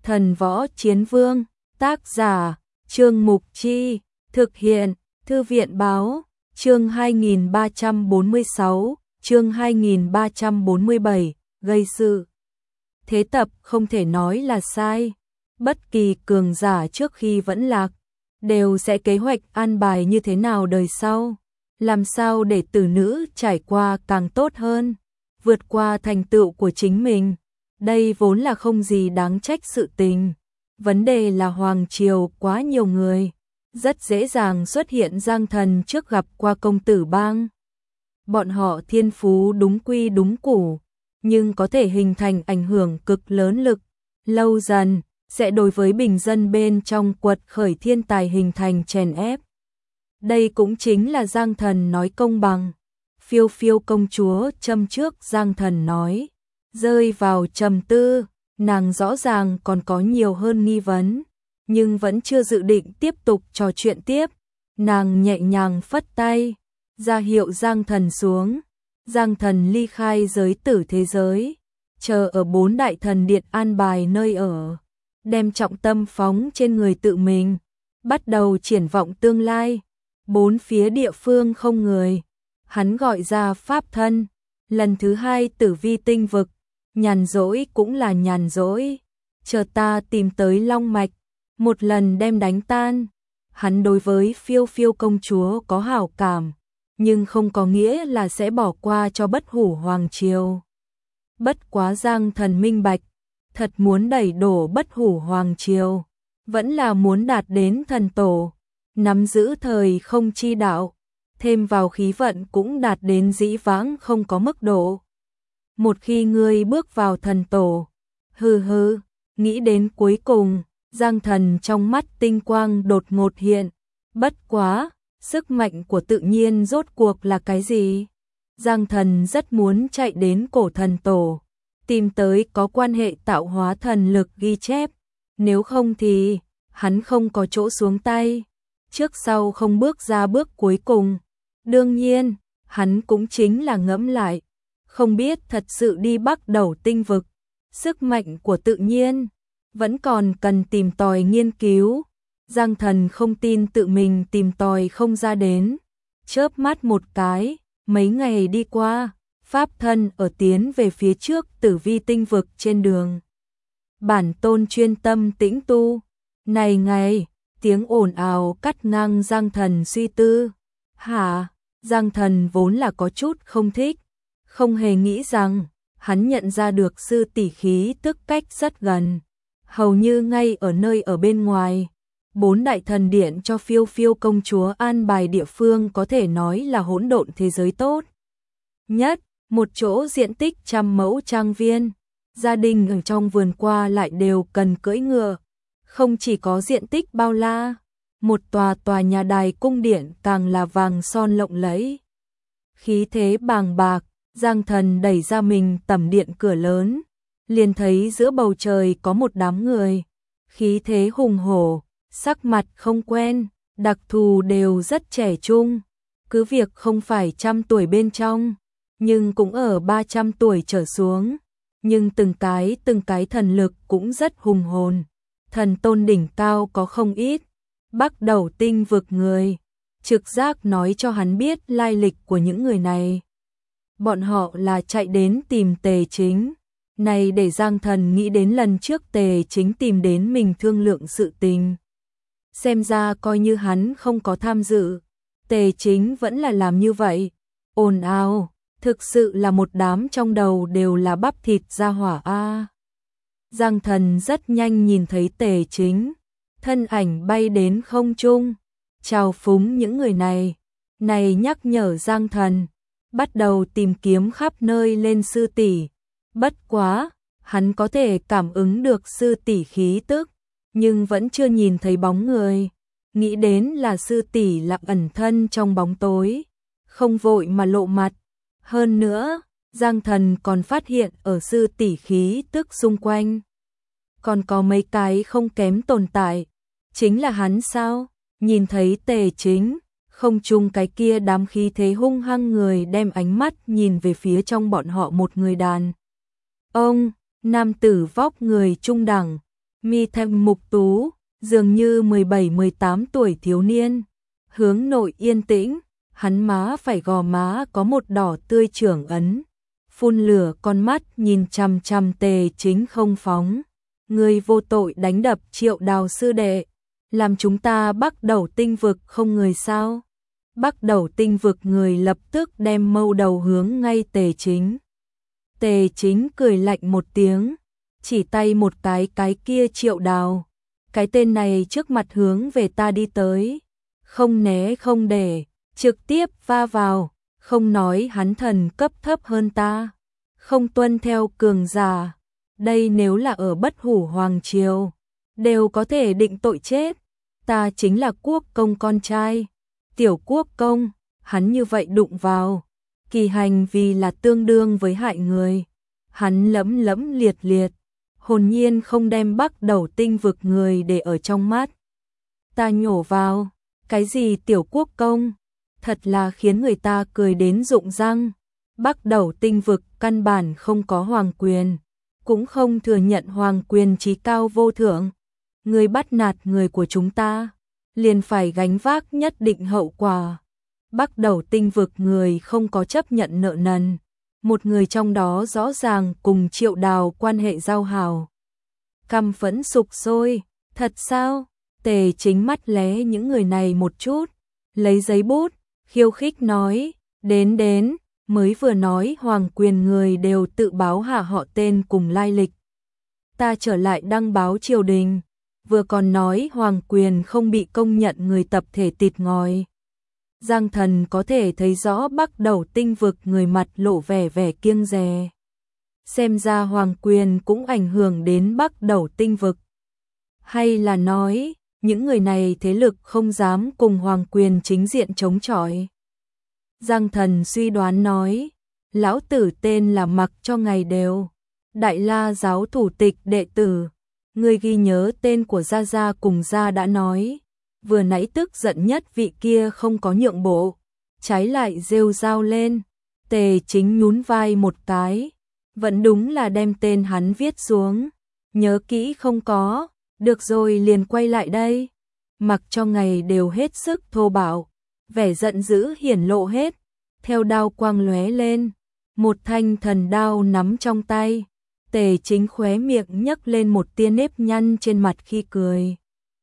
Thần Võ Chiến Vương, tác giả, Trương Mục Chi, thực hiện, Thư viện Báo, chương 2346, chương 2347, gây sự. Thế tập không thể nói là sai. Bất kỳ cường giả trước khi vẫn lạc, đều sẽ kế hoạch an bài như thế nào đời sau. Làm sao để tử nữ trải qua càng tốt hơn, vượt qua thành tựu của chính mình. Đây vốn là không gì đáng trách sự tình. Vấn đề là Hoàng Triều quá nhiều người, rất dễ dàng xuất hiện giang thần trước gặp qua công tử bang. Bọn họ thiên phú đúng quy đúng củ, nhưng có thể hình thành ảnh hưởng cực lớn lực. Lâu dần, sẽ đối với bình dân bên trong quật khởi thiên tài hình thành chèn ép. Đây cũng chính là giang thần nói công bằng. Phiêu Phiêu công chúa châm trước giang thần nói, rơi vào trầm tư, nàng rõ ràng còn có nhiều hơn nghi vấn, nhưng vẫn chưa dự định tiếp tục trò chuyện tiếp. Nàng nhẹ nhàng phất tay, ra hiệu giang thần xuống. Giang thần ly khai giới tử thế giới, chờ ở 4 đại thần điện an bài nơi ở, đem trọng tâm phóng trên người tự mình, bắt đầu triển vọng tương lai. 4 phía địa phương không người, hắn gọi ra pháp thân, lần thứ 2 tử vi tinh vực, nhàn rỗi cũng là nhàn rỗi, chờ ta tìm tới long mạch, một lần đem đánh tan. Hắn đối với Phiêu Phiêu công chúa có hảo cảm, nhưng không có nghĩa là sẽ bỏ qua cho Bất Hủ Hoàng Triều. Bất quá giang thần minh bạch, thật muốn đẩy đổ Bất Hủ Hoàng Triều, vẫn là muốn đạt đến thần tổ, nắm giữ thời không chi đạo, thêm vào khí vận cũng đạt đến dĩ vãng không có mức độ. Một khi ngươi bước vào thần tổ, nghĩ đến cuối cùng, giang thần trong mắt tinh quang đột ngột hiện. Bất quá, sức mạnh của tự nhiên rốt cuộc là cái gì? Giang thần rất muốn chạy đến cổ thần tổ, tìm tới có quan hệ tạo hóa thần lực ghi chép, nếu không thì hắn không có chỗ xuống tay, trước sau không bước ra bước cuối cùng. Đương nhiên, hắn cũng chính là ngẫm lại, không biết thật sự đi Bắc Đầu tinh vực, sức mạnh của tự nhiên vẫn còn cần tìm tòi nghiên cứu. Giang thần không tin tự mình tìm tòi không ra đến. Chớp mắt một cái, mấy ngày đi qua, pháp thân ở tiến về phía trước tử vi tinh vực trên đường. Bản tôn chuyên tâm tĩnh tu. Này ngày, tiếng ồn ào cắt ngang giang thần suy tư. Hả? Giang thần vốn là có chút không thích, không hề nghĩ rằng hắn nhận ra được sư tỷ khí tức cách rất gần, hầu như ngay ở nơi ở bên ngoài. 4 đại thần điện cho Phiêu Phiêu công chúa an bài địa phương có thể nói là hỗn độn thế giới tốt nhất, một chỗ diện tích 100 mẫu trang viên, gia đình ở trong vườn qua lại đều cần cưỡi ngựa, không chỉ có diện tích bao la, một tòa nhà đài cung điện càng là vàng son lộng lẫy. Khí thế bàng bạc, giang thần đẩy ra mình tầm điện cửa lớn, liền thấy giữa bầu trời có một đám người, khí thế hùng hổ, sắc mặt không quen, đặc thù đều rất trẻ trung, cứ việc không phải 100 tuổi bên trong, nhưng cũng ở 300 tuổi trở xuống, nhưng từng cái thần lực cũng rất hùng hồn. Thần tôn đỉnh cao có không ít, Bắc Đầu tinh vực người, trực giác nói cho hắn biết lai lịch của những người này. Bọn họ là chạy đến tìm Tề Chính, này để giang thần nghĩ đến lần trước Tề Chính tìm đến mình thương lượng sự tình. Xem ra coi như hắn không có tham dự, Tề Chính vẫn là làm như vậy. Ồn ào, thực sự là một đám trong đầu đều là bắp thịt ra hỏa a. Giang thần rất nhanh nhìn thấy Tề Chính, thân ảnh bay đến không trung, chào phúng những người này. Này nhắc nhở giang thần, bắt đầu tìm kiếm khắp nơi lên sư tỷ. Bất quá, hắn có thể cảm ứng được sư tỷ khí tức, nhưng vẫn chưa nhìn thấy bóng người. Nghĩ đến là sư tỷ lặng ẩn thân trong bóng tối, không vội mà lộ mặt. Hơn nữa, giang thần còn phát hiện ở sư tỷ khí tức xung quanh còn có mấy cái không kém tồn tại. Chính là hắn sao? Nhìn thấy Tề Chính, không chung cái kia đám khí thế hung hăng người đem ánh mắt nhìn về phía trong bọn họ một người đàn ông, nam tử vóc người trung đẳng, mi thanh mục tú, dường như 17-18 tuổi thiếu niên. Hướng nội yên tĩnh, hắn má phải gò má có một đỏ tươi trưởng ấn. Phun lửa con mắt nhìn chằm chằm Tề Chính không phóng. Người vô tội đánh đập Triệu Đào sư đệ, làm chúng ta Bắc Đầu Tinh vực không người sao? Bắc Đầu Tinh vực người lập tức đem mâu đầu hướng ngay Tề Chính. Tề Chính cười lạnh một tiếng, chỉ tay một cái kia Triệu Đào. Cái tên này trước mặt hướng về ta đi tới, không né không để, trực tiếp va vào, không nói hắn thần cấp thấp hơn ta, không tuân theo cường giả. Đây nếu là ở Bất Hủ Hoàng Triều, đều có thể định tội chết. Ta chính là quốc công con trai, tiểu quốc công, hắn như vậy đụng vào, kỳ hành vì là tương đương với hại người. Hắn lẫm lẫm liệt liệt, hồn nhiên không đem Bắc Đầu Tinh vực người để ở trong mắt. Ta nhổ vào, cái gì tiểu quốc công, thật là khiến người ta cười đến rụng răng. Bắc Đầu Tinh vực căn bản không có hoàng quyền, cũng không thừa nhận hoàng quyền chí cao vô thượng. Người bắt nạt người của chúng ta, liền phải gánh vác nhất định hậu quả. Bắc Đầu Tinh vực người không có chấp nhận nợ nần. Một người trong đó rõ ràng cùng Triệu Đào quan hệ giao hảo. Căm phẫn sục sôi, thật sao? Tề Chính mắt lé những người này một chút, lấy giấy bút, khiêu khích nói, đến, mới vừa nói hoàng quyền người đều tự báo hạ họ tên cùng lai lịch. Ta trở lại đăng báo triều đình, vừa còn nói hoàng quyền không bị công nhận người tập thể tịt ngòi. Giang Thần có thể thấy rõ Bắc Đầu Tinh vực người mặt lộ vẻ kiêng dè. Xem ra hoàng quyền cũng ảnh hưởng đến Bắc Đầu Tinh vực. Hay là nói, những người này thế lực không dám cùng hoàng quyền chính diện chống chọi. Giang Thần suy đoán nói, lão tử tên là Mặc Cho Ngày Đều, Đại La giáo thủ tịch đệ tử. Ngươi ghi nhớ tên của Gia Gia cùng Gia đã nói. Vừa nãy tức giận nhất vị kia không có nhượng bộ, trái lại rêu rao lên. Tề Chính nhún vai một cái, vẫn đúng là đem tên hắn viết xuống. Nhớ kỹ không có, được rồi liền quay lại đây. Mặc Cho Ngày Đều hết sức thô bạo, vẻ giận dữ hiển lộ hết, theo đao quang lóe lên, một thanh thần đao nắm trong tay. Tề Chính khóe miệng nhấc lên một tia nếp nhăn trên mặt khi cười.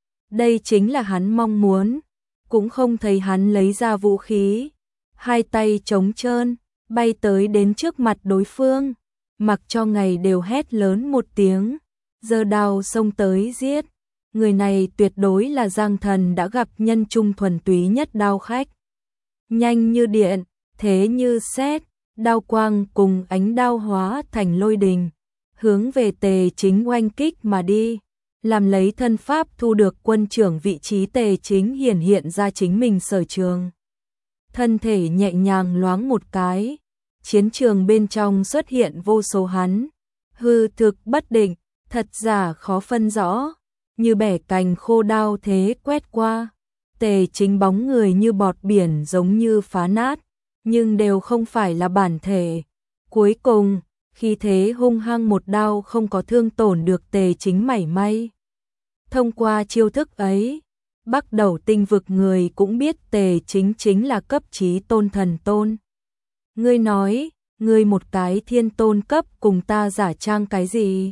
Đây chính là hắn mong muốn, cũng không thấy hắn lấy ra vũ khí, hai tay trống trơn, bay tới đến trước mặt đối phương. Mặc Cho Ngày Đều hét lớn một tiếng, giơ đao xông tới giết. Người này tuyệt đối là Giang Thần đã gặp nhân trung thuần túy nhất đao khách. Nhanh như điện, thế như sét, đao quang cùng ánh đao hóa thành lôi đình, hướng về Tề Chính oanh kích mà đi. Làm lấy thân pháp thu được quân trưởng vị trí, Tề Chính hiện ra chính mình sở trường. Thân thể nhẹ nhàng loáng một cái, chiến trường bên trong xuất hiện vô số hắn, hư thực bất định, thật giả khó phân rõ, như bẻ cành khô đao thế quét qua. Tề Chính bóng người như bọt biển giống như phá nát, nhưng đều không phải là bản thể. Cuối cùng, khi thế hung hăng một đao không có thương tổn được Tề Chính mảy may. Thông qua chiêu thức ấy, Bắc Đầu Tinh vực người cũng biết Tề Chính chính là cấp chí tôn thần tôn. Ngươi nói, ngươi một cái thiên tôn cấp cùng ta giả trang cái gì?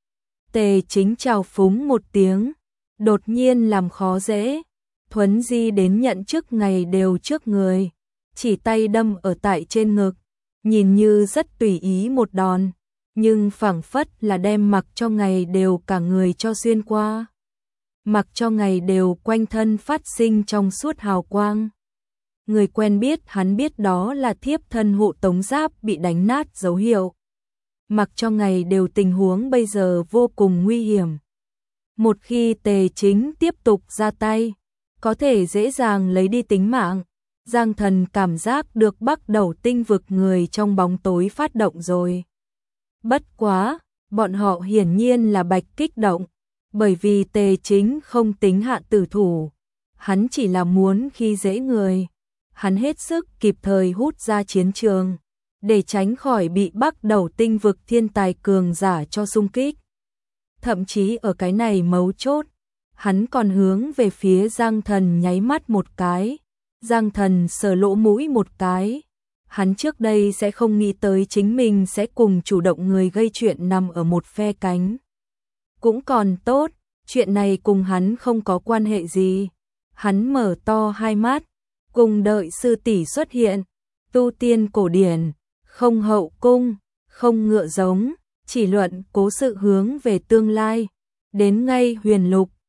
Tề Chính chào phúng một tiếng, đột nhiên làm khó dễ, thuấn di đến nhận trước Ngày Đều trước người, chỉ tay đâm ở tại trên ngực, nhìn như rất tùy ý một đòn, nhưng phảng phất là đem Mặc Cho Ngày Đều cả người cho xuyên qua. Mặc Cho Ngày Đều quanh thân phát sinh trong suốt hào quang. Người quen biết hắn biết đó là thiếp thân hộ tống giáp bị đánh nát dấu hiệu. Mặc Cho Ngày Đều tình huống bây giờ vô cùng nguy hiểm. Một khi Tề Chính tiếp tục ra tay, có thể dễ dàng lấy đi tính mạng. Giang Thần cảm giác được Bắc Đầu Tinh vực người trong bóng tối phát động rồi. Bất quá, bọn họ hiển nhiên là bạch kích động, bởi vì Tề Chính không tính hạ tử thủ, hắn chỉ là muốn khi dễ người. Hắn hết sức kịp thời hút ra chiến trường, để tránh khỏi bị Bắc Đầu Tinh vực thiên tài cường giả cho xung kích. thậm chí ở cái này mấu chốt, hắn còn hướng về phía Giang Thần nháy mắt một cái. Giang Thần sờ lỗ mũi một cái. Hắn trước đây sẽ không nghĩ tới chính mình sẽ cùng chủ động người gây chuyện nằm ở một phe cánh. Cũng còn tốt, chuyện này cùng hắn không có quan hệ gì. Hắn mở to hai mắt, cùng đợi sư tỷ xuất hiện. Tu tiên cổ điển, không hậu cung, không ngựa giống, chỉ luận cố sự hướng về tương lai. Đến ngay huyền lục,